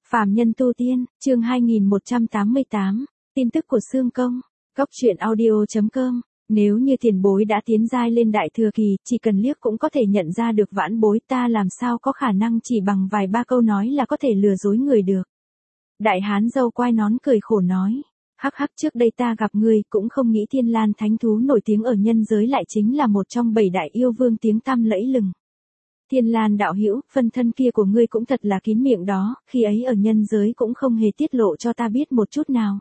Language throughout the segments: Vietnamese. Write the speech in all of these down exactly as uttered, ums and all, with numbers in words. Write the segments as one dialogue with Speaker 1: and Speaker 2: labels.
Speaker 1: Phàm nhân tu tiên, chương hai nghìn một trăm tám mươi tám, tin tức của Xương Công, Cốc truyện audio chấm com. Nếu như tiền bối đã tiến giai lên đại thừa kỳ, chỉ cần liếc cũng có thể nhận ra được vãn bối, ta làm sao có khả năng chỉ bằng vài ba câu nói là có thể lừa dối người được. Đại hán râu quai nón cười khổ nói, hắc hắc, trước đây ta gặp ngươi cũng không nghĩ Thiên Lan thánh thú nổi tiếng ở nhân giới lại chính là một trong bảy đại yêu vương tiếng tăm lẫy lừng. Thiên Lan đạo hữu, phân thân kia của ngươi cũng thật là kín miệng đó, khi ấy ở nhân giới cũng không hề tiết lộ cho ta biết một chút nào.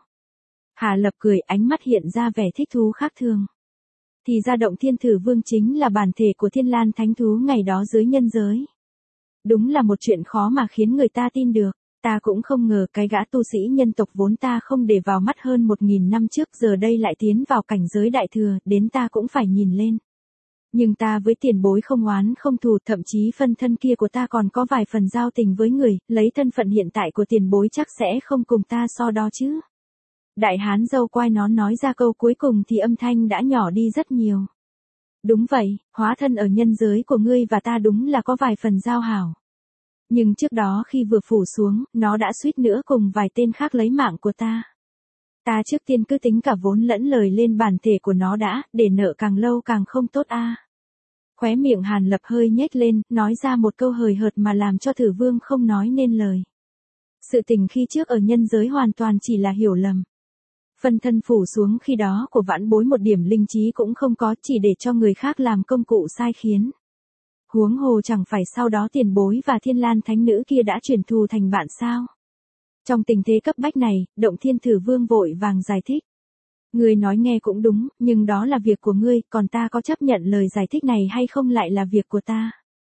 Speaker 1: Hà Lập cười, ánh mắt hiện ra vẻ thích thú khác thường. Thì ra Động Thiên Thử Vương chính là bản thể của Thiên Lan thánh thú ngày đó dưới nhân giới. Đúng là một chuyện khó mà khiến người ta tin được. Ta cũng không ngờ cái gã tu sĩ nhân tộc vốn ta không để vào mắt hơn một nghìn năm trước giờ đây lại tiến vào cảnh giới đại thừa, đến ta cũng phải nhìn lên. Nhưng ta với tiền bối không oán không thù, thậm chí phân thân kia của ta còn có vài phần giao tình với người, lấy thân phận hiện tại của tiền bối chắc sẽ không cùng ta so đó chứ. Đại hán râu quai nón nói ra câu cuối cùng thì âm thanh đã nhỏ đi rất nhiều. Đúng vậy, hóa thân ở nhân giới của ngươi và ta đúng là có vài phần giao hảo. Nhưng trước đó khi vừa phủ xuống, nó đã suýt nữa cùng vài tên khác lấy mạng của ta. Ta trước tiên cứ tính cả vốn lẫn lời lên bản thể của nó đã, để nợ càng lâu càng không tốt a. À. Khóe miệng Hàn Lập hơi nhếch lên, nói ra một câu hời hợt mà làm cho Thử Vương không nói nên lời. Sự tình khi trước ở nhân giới hoàn toàn chỉ là hiểu lầm. Phân thân phủ xuống khi đó của vãn bối một điểm linh trí cũng không có, chỉ để cho người khác làm công cụ sai khiến. Huống hồ chẳng phải sau đó tiền bối và Thiên Lan thánh nữ kia đã chuyển thù thành bạn sao? Trong tình thế cấp bách này, Động Thiên Thử Vương vội vàng giải thích. Ngươi nói nghe cũng đúng, nhưng đó là việc của ngươi, còn ta có chấp nhận lời giải thích này hay không lại là việc của ta.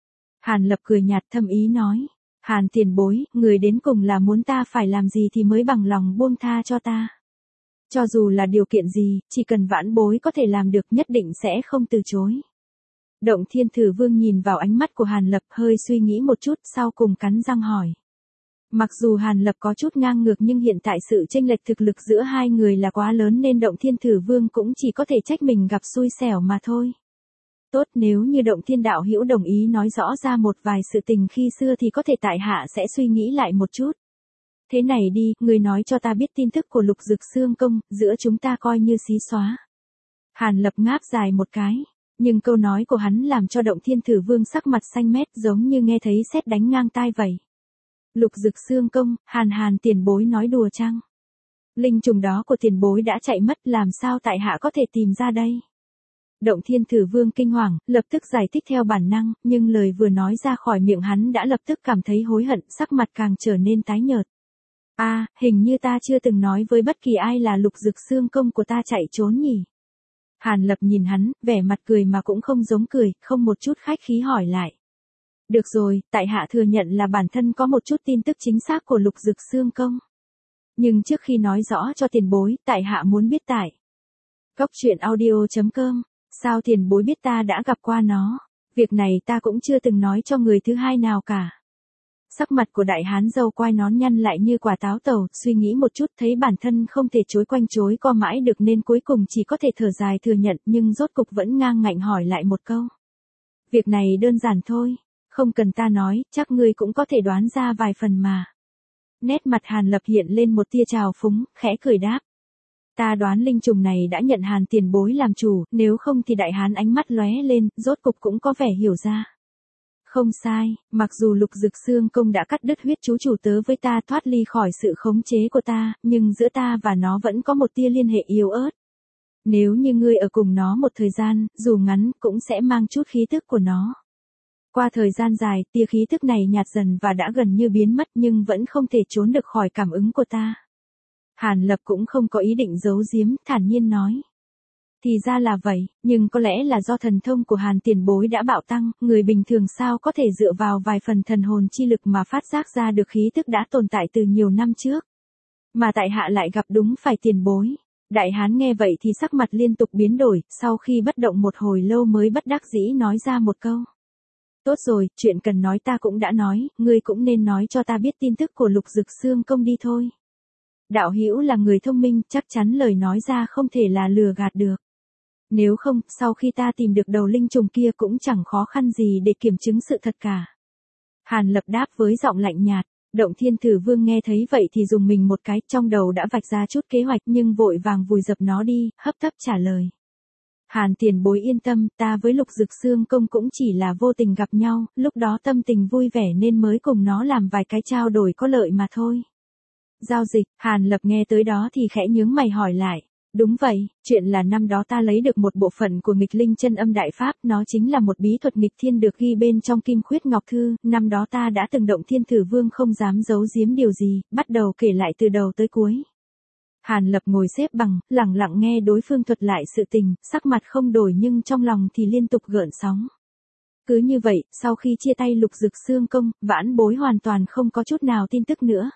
Speaker 1: Hàn Lập cười nhạt thâm ý nói. Hàn tiền bối, người đến cùng là muốn ta phải làm gì thì mới bằng lòng buông tha cho ta. Cho dù là điều kiện gì, chỉ cần vãn bối có thể làm được nhất định sẽ không từ chối. Động Thiên Thử Vương nhìn vào ánh mắt của Hàn Lập hơi suy nghĩ một chút, sau cùng cắn răng hỏi. Mặc dù Hàn Lập có chút ngang ngược nhưng hiện tại sự chênh lệch thực lực giữa hai người là quá lớn nên Động Thiên Thử Vương cũng chỉ có thể trách mình gặp xui xẻo mà thôi. Tốt, nếu như Động Thiên đạo hữu đồng ý nói rõ ra một vài sự tình khi xưa thì có thể tại hạ sẽ suy nghĩ lại một chút. Thế này đi, người nói cho ta biết tin tức của Lục Dực Xương Công, giữa chúng ta coi như xí xóa. Hàn Lập ngáp dài một cái. Nhưng câu nói của hắn làm cho Động Thiên Thử Vương sắc mặt xanh mét giống như nghe thấy sét đánh ngang tai vậy. Lục Dực Xương Công, Hàn Hàn tiền bối nói đùa chăng? Linh trùng đó của tiền bối đã chạy mất, làm sao tại hạ có thể tìm ra đây? Động Thiên Thử Vương kinh hoàng, lập tức giải thích theo bản năng, nhưng lời vừa nói ra khỏi miệng hắn đã lập tức cảm thấy hối hận, sắc mặt càng trở nên tái nhợt. A, à, hình như ta chưa từng nói với bất kỳ ai là Lục Dực Xương Công của ta chạy trốn nhỉ? Hàn Lập nhìn hắn, vẻ mặt cười mà cũng không giống cười, không một chút khách khí hỏi lại. Được rồi, tại hạ thừa nhận là bản thân có một chút tin tức chính xác của Lục Dực Xương Công. Nhưng trước khi nói rõ cho tiền bối, tại hạ muốn biết tại. Cốc truyện audio chấm com, sao tiền bối biết ta đã gặp qua nó? Việc này ta cũng chưa từng nói cho người thứ hai nào cả. Sắc mặt của đại hán râu quai nón nhăn lại như quả táo tàu, suy nghĩ một chút thấy bản thân không thể chối quanh chối co mãi được nên cuối cùng chỉ có thể thở dài thừa nhận, nhưng rốt cục vẫn ngang ngạnh hỏi lại một câu. Việc này đơn giản thôi, không cần ta nói, chắc ngươi cũng có thể đoán ra vài phần mà. Nét mặt Hàn Lập hiện lên một tia trào phúng, khẽ cười đáp. Ta đoán linh trùng này đã nhận Hàn tiền bối làm chủ, nếu không thì đại hán ánh mắt lóe lên, rốt cục cũng có vẻ hiểu ra. Không sai, mặc dù Lục Dực Xương Công đã cắt đứt huyết chú chủ tớ với ta thoát ly khỏi sự khống chế của ta, nhưng giữa ta và nó vẫn có một tia liên hệ yếu ớt. Nếu như ngươi ở cùng nó một thời gian, dù ngắn, cũng sẽ mang chút khí tức của nó. Qua thời gian dài, tia khí tức này nhạt dần và đã gần như biến mất nhưng vẫn không thể trốn được khỏi cảm ứng của ta. Hàn Lập cũng không có ý định giấu giếm, thản nhiên nói. Thì ra là vậy, nhưng có lẽ là do thần thông của Hàn tiền bối đã bạo tăng, người bình thường sao có thể dựa vào vài phần thần hồn chi lực mà phát giác ra được khí tức đã tồn tại từ nhiều năm trước. Mà tại hạ lại gặp đúng phải tiền bối. Đại hán nghe vậy thì sắc mặt liên tục biến đổi, sau khi bất động một hồi lâu mới bất đắc dĩ nói ra một câu. Tốt rồi, chuyện cần nói ta cũng đã nói, ngươi cũng nên nói cho ta biết tin tức của Lục Dực Xương Công đi thôi. Đạo hữu là người thông minh, chắc chắn lời nói ra không thể là lừa gạt được. Nếu không, sau khi ta tìm được đầu linh trùng kia cũng chẳng khó khăn gì để kiểm chứng sự thật cả. Hàn Lập đáp với giọng lạnh nhạt, Động Thiên Thử Vương nghe thấy vậy thì dùng mình một cái, trong đầu đã vạch ra chút kế hoạch nhưng vội vàng vùi dập nó đi, hấp tấp trả lời. Hàn tiền bối yên tâm, ta với Lục Dực Xương Công cũng chỉ là vô tình gặp nhau, lúc đó tâm tình vui vẻ nên mới cùng nó làm vài cái trao đổi có lợi mà thôi. Giao dịch, Hàn Lập nghe tới đó thì khẽ nhướng mày hỏi lại. Đúng vậy, chuyện là năm đó ta lấy được một bộ phận của nghịch linh chân âm đại pháp, nó chính là một bí thuật nghịch thiên được ghi bên trong Kim Khuyết Ngọc Thư, năm đó ta đã từng Động Thiên Thử Vương không dám giấu giếm điều gì, bắt đầu kể lại từ đầu tới cuối. Hàn Lập ngồi xếp bằng, lặng lặng nghe đối phương thuật lại sự tình, sắc mặt không đổi nhưng trong lòng thì liên tục gợn sóng. Cứ như vậy, sau khi chia tay Lục Dực Xương Công, vãn bối hoàn toàn không có chút nào tin tức nữa.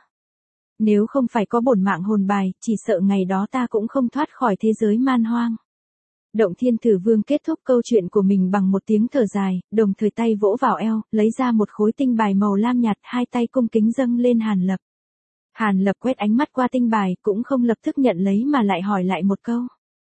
Speaker 1: Nếu không phải có bổn mạng hồn bài, chỉ sợ ngày đó ta cũng không thoát khỏi thế giới man hoang. Động Thiên Thử Vương kết thúc câu chuyện của mình bằng một tiếng thở dài, đồng thời tay vỗ vào eo, lấy ra một khối tinh bài màu lam nhạt, hai tay cung kính dâng lên Hàn Lập. Hàn Lập quét ánh mắt qua tinh bài, cũng không lập tức nhận lấy mà lại hỏi lại một câu.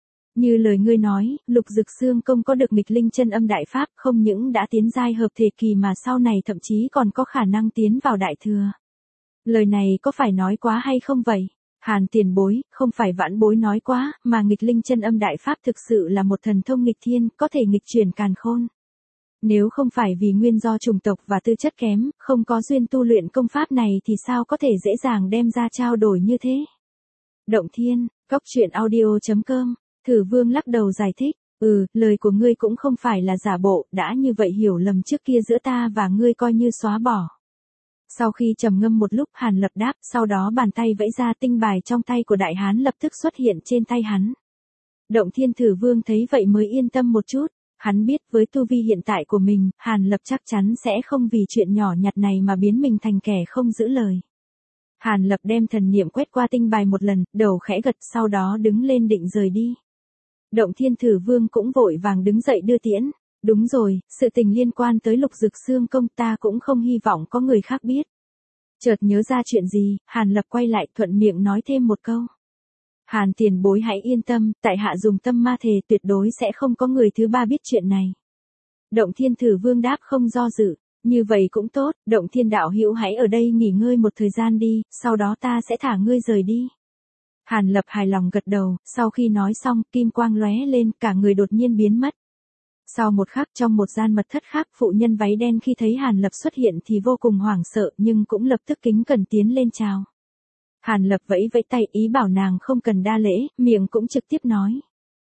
Speaker 1: Như lời ngươi nói, Lục Dực Xương Công có được nghịch linh chân âm đại pháp, không những đã tiến giai hợp thể kỳ mà sau này thậm chí còn có khả năng tiến vào đại thừa. Lời này có phải nói quá hay không vậy? Hàn tiền bối, không phải vãn bối nói quá, mà nghịch linh chân âm đại pháp thực sự là một thần thông nghịch thiên, có thể nghịch chuyển càn khôn. Nếu không phải vì nguyên do chủng tộc và tư chất kém, không có duyên tu luyện công pháp này thì sao có thể dễ dàng đem ra trao đổi như thế? Động Thiên, Cốc Truyện Audio chấm com, Thử Vương lắc đầu giải thích, ừ, lời của ngươi cũng không phải là giả bộ, đã như vậy hiểu lầm trước kia giữa ta và ngươi coi như xóa bỏ. Sau khi trầm ngâm một lúc Hàn Lập đáp, sau đó bàn tay vẫy ra tinh bài trong tay của đại hán lập tức xuất hiện trên tay hắn. Động Thiên Thử Vương thấy vậy mới yên tâm một chút, hắn biết với tu vi hiện tại của mình, Hàn Lập chắc chắn sẽ không vì chuyện nhỏ nhặt này mà biến mình thành kẻ không giữ lời. Hàn Lập đem thần niệm quét qua tinh bài một lần, đầu khẽ gật sau đó đứng lên định rời đi. Động Thiên Thử Vương cũng vội vàng đứng dậy đưa tiễn. Đúng rồi, sự tình liên quan tới Lục Dực Xương Công ta cũng không hy vọng có người khác biết. Chợt nhớ ra chuyện gì, Hàn Lập quay lại thuận miệng nói thêm một câu. Hàn tiền bối hãy yên tâm, tại hạ dùng tâm ma thề tuyệt đối sẽ không có người thứ ba biết chuyện này. Động Thiên Thử Vương đáp không do dự, như vậy cũng tốt, Động Thiên đạo hữu hãy ở đây nghỉ ngơi một thời gian đi, sau đó ta sẽ thả ngươi rời đi. Hàn Lập hài lòng gật đầu, sau khi nói xong, kim quang lóe lên, cả người đột nhiên biến mất. Sau một khắc trong một gian mật thất khác, phụ nhân váy đen khi thấy Hàn Lập xuất hiện thì vô cùng hoảng sợ nhưng cũng lập tức kính cẩn tiến lên chào. Hàn Lập vẫy vẫy tay ý bảo nàng không cần đa lễ, miệng cũng trực tiếp nói.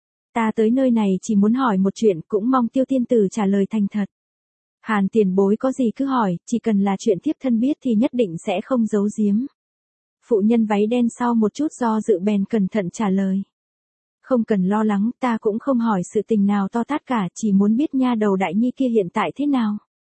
Speaker 1: Ta tới nơi này chỉ muốn hỏi một chuyện, cũng mong Tiêu tiên tử trả lời thành thật. Hàn tiền bối có gì cứ hỏi, chỉ cần là chuyện thiếp thân biết thì nhất định sẽ không giấu giếm. Phụ nhân váy đen sau một chút do dự bèn cẩn thận trả lời. Không cần lo lắng, ta cũng không hỏi sự tình nào to tát cả, chỉ muốn biết nha đầu Đại Nhi kia hiện tại thế nào.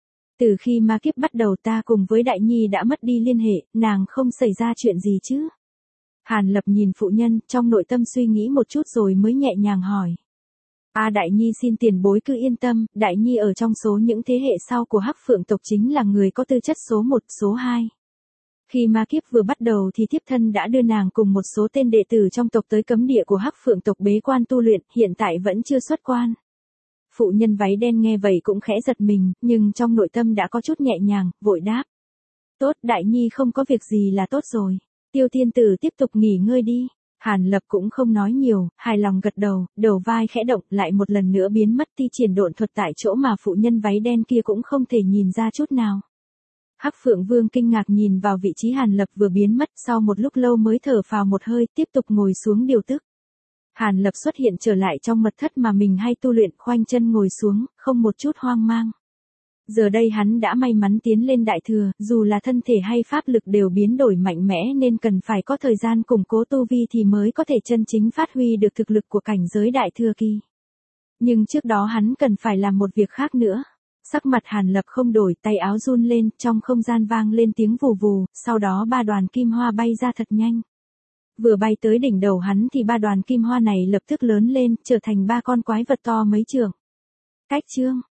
Speaker 1: Từ khi ma kiếp bắt đầu ta cùng với Đại Nhi đã mất đi liên hệ, nàng không xảy ra chuyện gì chứ? Hàn Lập nhìn phụ nhân, trong nội tâm suy nghĩ một chút rồi mới nhẹ nhàng hỏi. A à, Đại Nhi xin tiền bối cứ yên tâm, Đại Nhi ở trong số những thế hệ sau của Hắc Phượng tộc chính là người có tư chất số một, số hai. Khi ma kiếp vừa bắt đầu thì thiếp thân đã đưa nàng cùng một số tên đệ tử trong tộc tới cấm địa của Hắc Phượng tộc bế quan tu luyện, hiện tại vẫn chưa xuất quan. Phụ nhân váy đen nghe vậy cũng khẽ giật mình, nhưng trong nội tâm đã có chút nhẹ nhàng, vội đáp. Tốt, Đại Nhi không có việc gì là tốt rồi. Tiêu tiên tử tiếp tục nghỉ ngơi đi. Hàn Lập cũng không nói nhiều, hài lòng gật đầu, đầu vai khẽ động lại một lần nữa biến mất thi triển độn thuật tại chỗ mà phụ nhân váy đen kia cũng không thể nhìn ra chút nào. Hắc Phượng Vương kinh ngạc nhìn vào vị trí Hàn Lập vừa biến mất, sau một lúc lâu mới thở phào một hơi, tiếp tục ngồi xuống điều tức. Hàn Lập xuất hiện trở lại trong mật thất mà mình hay tu luyện, khoanh chân ngồi xuống, không một chút hoang mang. Giờ đây hắn đã may mắn tiến lên đại thừa, dù là thân thể hay pháp lực đều biến đổi mạnh mẽ nên cần phải có thời gian củng cố tu vi thì mới có thể chân chính phát huy được thực lực của cảnh giới đại thừa kỳ. Nhưng trước đó hắn cần phải làm một việc khác nữa. Sắc mặt Hàn Lập không đổi, tay áo run lên, trong không gian vang lên tiếng vù vù, sau đó ba đoàn kim hoa bay ra thật nhanh. Vừa bay tới đỉnh đầu hắn thì ba đoàn kim hoa này lập tức lớn lên, trở thành ba con quái vật to mấy trượng. Cách chương